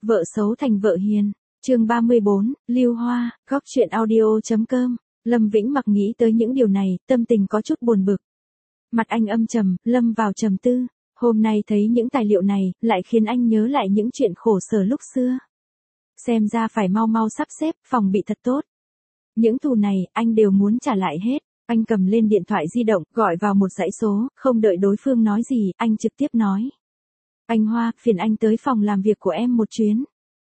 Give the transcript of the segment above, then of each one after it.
Vợ xấu thành vợ hiền. Chương 34, Lưu Hoa, góc truyện audio.com. Lâm Vĩnh Mặc nghĩ tới những điều này, tâm tình có chút buồn bực. Mặt anh âm trầm, lâm vào trầm tư. Hôm nay thấy những tài liệu này, lại khiến anh nhớ lại những chuyện khổ sở lúc xưa. Xem ra phải mau mau sắp xếp, phòng bị thật tốt. Những thù này, anh đều muốn trả lại hết. Anh cầm lên điện thoại di động, gọi vào một dãy số, không đợi đối phương nói gì, anh trực tiếp nói. Anh Hoa, phiền anh tới phòng làm việc của em một chuyến.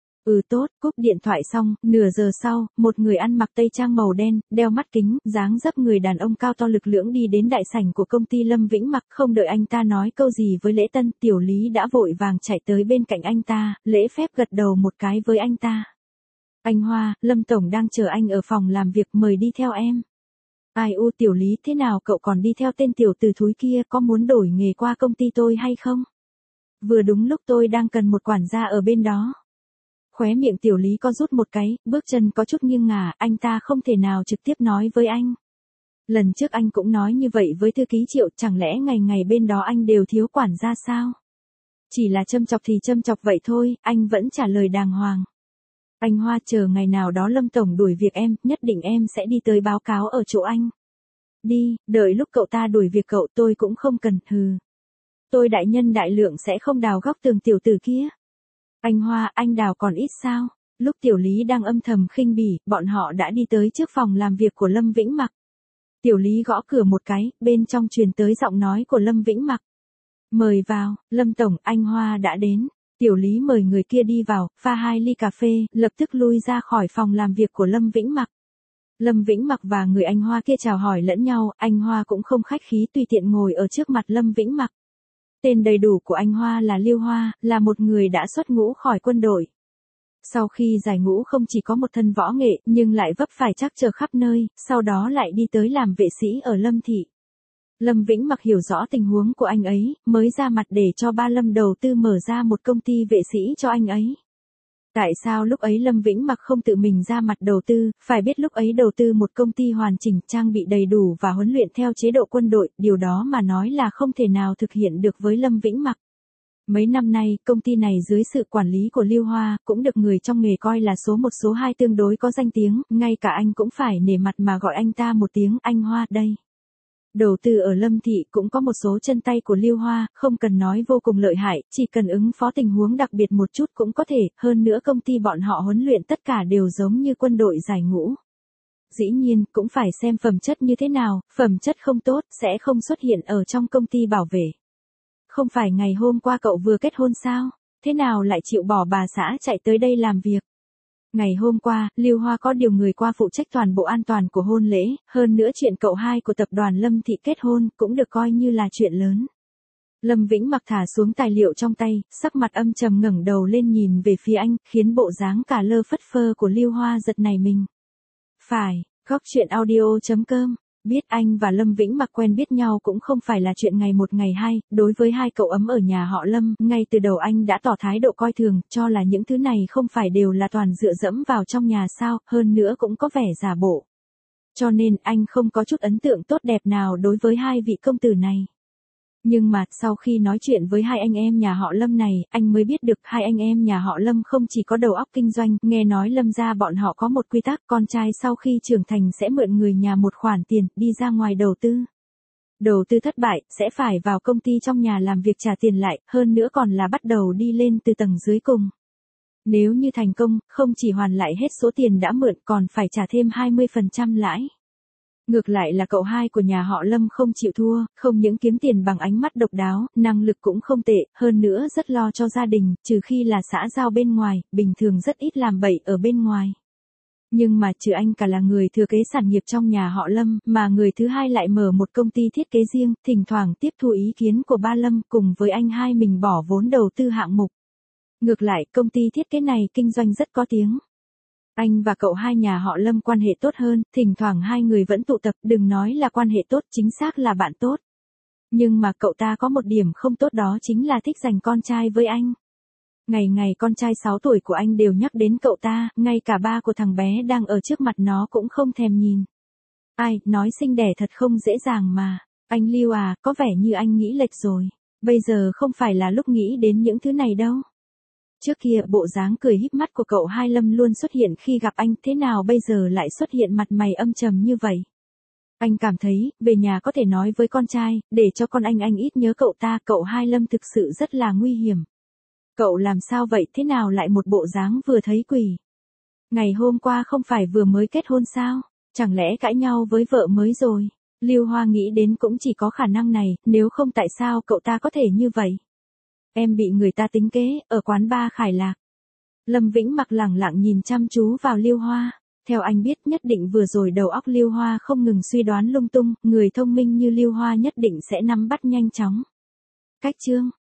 Ừ tốt, cúp điện thoại xong, nửa giờ sau, một người ăn mặc tây trang màu đen, đeo mắt kính, dáng dấp người đàn ông cao to lực lưỡng đi đến đại sảnh của công ty Lâm Vĩnh Mặc, không đợi anh ta nói câu gì với Lễ Tân, Tiểu Lý đã vội vàng chạy tới bên cạnh anh ta, lễ phép gật đầu một cái với anh ta. Anh Hoa, Lâm Tổng đang chờ anh ở phòng làm việc, mời đi theo em. Ai u Tiểu Lý, thế nào cậu còn đi theo tên tiểu tử thúi kia, có muốn đổi nghề qua công ty tôi hay không? Vừa đúng lúc tôi đang cần một quản gia ở bên đó. Khóe miệng Tiểu Lý có rút một cái, bước chân có chút nghiêng ngả, anh ta không thể nào trực tiếp nói với anh. Lần trước anh cũng nói như vậy với thư ký Triệu, chẳng lẽ ngày ngày bên đó anh đều thiếu quản gia sao? Chỉ là châm chọc thì châm chọc vậy thôi, anh vẫn trả lời đàng hoàng. Anh Hoa, chờ ngày nào đó Lâm Tổng đuổi việc em, nhất định em sẽ đi tới báo cáo ở chỗ anh. Đi, đợi lúc cậu ta đuổi việc cậu tôi cũng không cần, hừ. Tôi đại nhân đại lượng sẽ không đào góc tường tiểu tử kia. Anh Hoa, anh đào còn ít sao? Lúc Tiểu Lý đang âm thầm khinh bỉ, bọn họ đã đi tới trước phòng làm việc của Lâm Vĩnh Mặc. Tiểu Lý gõ cửa một cái, bên trong truyền tới giọng nói của Lâm Vĩnh Mặc. Mời vào, Lâm Tổng, anh Hoa đã đến. Tiểu Lý mời người kia đi vào, pha 2 ly cà phê, lập tức lui ra khỏi phòng làm việc của Lâm Vĩnh Mặc. Lâm Vĩnh Mặc và người anh Hoa kia chào hỏi lẫn nhau, anh Hoa cũng không khách khí tùy tiện ngồi ở trước mặt Lâm Vĩnh Mặc. Tên đầy đủ của anh Hoa là Lưu Hoa, là một người đã xuất ngũ khỏi quân đội. Sau khi giải ngũ không chỉ có một thân võ nghệ, nhưng lại vấp phải trắc trở khắp nơi, sau đó lại đi tới làm vệ sĩ ở Lâm Thị. Lâm Vĩnh Mặc hiểu rõ tình huống của anh ấy, mới ra mặt để cho ba Lâm đầu tư mở ra một công ty vệ sĩ cho anh ấy. Tại sao lúc ấy Lâm Vĩnh Mặc không tự mình ra mặt đầu tư, phải biết lúc ấy đầu tư một công ty hoàn chỉnh, trang bị đầy đủ và huấn luyện theo chế độ quân đội, điều đó mà nói là không thể nào thực hiện được với Lâm Vĩnh Mặc. Mấy năm nay, công ty này dưới sự quản lý của Lưu Hoa, cũng được người trong nghề coi là số 1 số 2 tương đối có danh tiếng, ngay cả anh cũng phải nể mặt mà gọi anh ta một tiếng anh Hoa đây. Đầu tư ở Lâm Thị cũng có một số chân tay của Lưu Hoa, không cần nói vô cùng lợi hại, chỉ cần ứng phó tình huống đặc biệt một chút cũng có thể, hơn nữa công ty bọn họ huấn luyện tất cả đều giống như quân đội giải ngũ. Dĩ nhiên, cũng phải xem phẩm chất như thế nào, phẩm chất không tốt, sẽ không xuất hiện ở trong công ty bảo vệ. Không phải ngày hôm qua cậu vừa kết hôn sao? Thế nào lại chịu bỏ bà xã chạy tới đây làm việc? Ngày hôm qua, Lưu Hoa có điều người qua phụ trách toàn bộ an toàn của hôn lễ, hơn nữa chuyện cậu hai của tập đoàn Lâm Thị kết hôn cũng được coi như là chuyện lớn. Lâm Vĩnh Mặc thả xuống tài liệu trong tay, sắc mặt âm trầm ngẩng đầu lên nhìn về phía anh, khiến bộ dáng cả lơ phất phơ của Lưu Hoa giật nảy mình. Phải, góc truyện audio.com. Biết anh và Lâm Vĩnh Mặc quen biết nhau cũng không phải là chuyện ngày một ngày hai, đối với hai cậu ấm ở nhà họ Lâm, ngay từ đầu anh đã tỏ thái độ coi thường, cho là những thứ này không phải đều là toàn dựa dẫm vào trong nhà sao, hơn nữa cũng có vẻ giả bộ. Cho nên anh không có chút ấn tượng tốt đẹp nào đối với hai vị công tử này. Nhưng mà, sau khi nói chuyện với hai anh em nhà họ Lâm này, anh mới biết được hai anh em nhà họ Lâm không chỉ có đầu óc kinh doanh, nghe nói Lâm gia bọn họ có một quy tắc, con trai sau khi trưởng thành sẽ mượn người nhà một khoản tiền, đi ra ngoài đầu tư. Đầu tư thất bại, sẽ phải vào công ty trong nhà làm việc trả tiền lại, hơn nữa còn là bắt đầu đi lên từ tầng dưới cùng. Nếu như thành công, không chỉ hoàn lại hết số tiền đã mượn còn phải trả thêm 20% lãi. Ngược lại là cậu hai của nhà họ Lâm không chịu thua, không những kiếm tiền bằng ánh mắt độc đáo, năng lực cũng không tệ, hơn nữa rất lo cho gia đình, trừ khi là xã giao bên ngoài, bình thường rất ít làm bậy ở bên ngoài. Nhưng mà trừ anh cả là người thừa kế sản nghiệp trong nhà họ Lâm, mà người thứ hai lại mở một công ty thiết kế riêng, thỉnh thoảng tiếp thu ý kiến của ba Lâm cùng với anh hai mình bỏ vốn đầu tư hạng mục. Ngược lại, công ty thiết kế này kinh doanh rất có tiếng. Anh và cậu hai nhà họ Lâm quan hệ tốt hơn, thỉnh thoảng hai người vẫn tụ tập, đừng nói là quan hệ tốt, chính xác là bạn tốt. Nhưng mà cậu ta có một điểm không tốt, đó chính là thích giành con trai với anh. Ngày ngày con trai 6 tuổi của anh đều nhắc đến cậu ta, ngay cả ba của thằng bé đang ở trước mặt nó cũng không thèm nhìn. Ai, nói sinh đẻ thật không dễ dàng mà. Anh Lưu à, có vẻ như anh nghĩ lệch rồi. Bây giờ không phải là lúc nghĩ đến những thứ này đâu. Trước kia bộ dáng cười híp mắt của cậu Hai Lâm luôn xuất hiện khi gặp anh, thế nào bây giờ lại xuất hiện mặt mày âm trầm như vậy? Anh cảm thấy, về nhà có thể nói với con trai, để cho con anh ít nhớ cậu ta, cậu Hai Lâm thực sự rất là nguy hiểm. Cậu làm sao vậy, thế nào lại một bộ dáng vừa thấy quỷ? Ngày hôm qua không phải vừa mới kết hôn sao? Chẳng lẽ cãi nhau với vợ mới rồi? Lưu Hoa nghĩ đến cũng chỉ có khả năng này, nếu không tại sao cậu ta có thể như vậy? Em bị người ta tính kế, ở quán bar Khải Lạc. Lâm Vĩnh Mặc lẳng lặng nhìn chăm chú vào Lưu Hoa. Theo anh biết nhất định vừa rồi đầu óc Lưu Hoa không ngừng suy đoán lung tung, người thông minh như Lưu Hoa nhất định sẽ nắm bắt nhanh chóng. Cách chương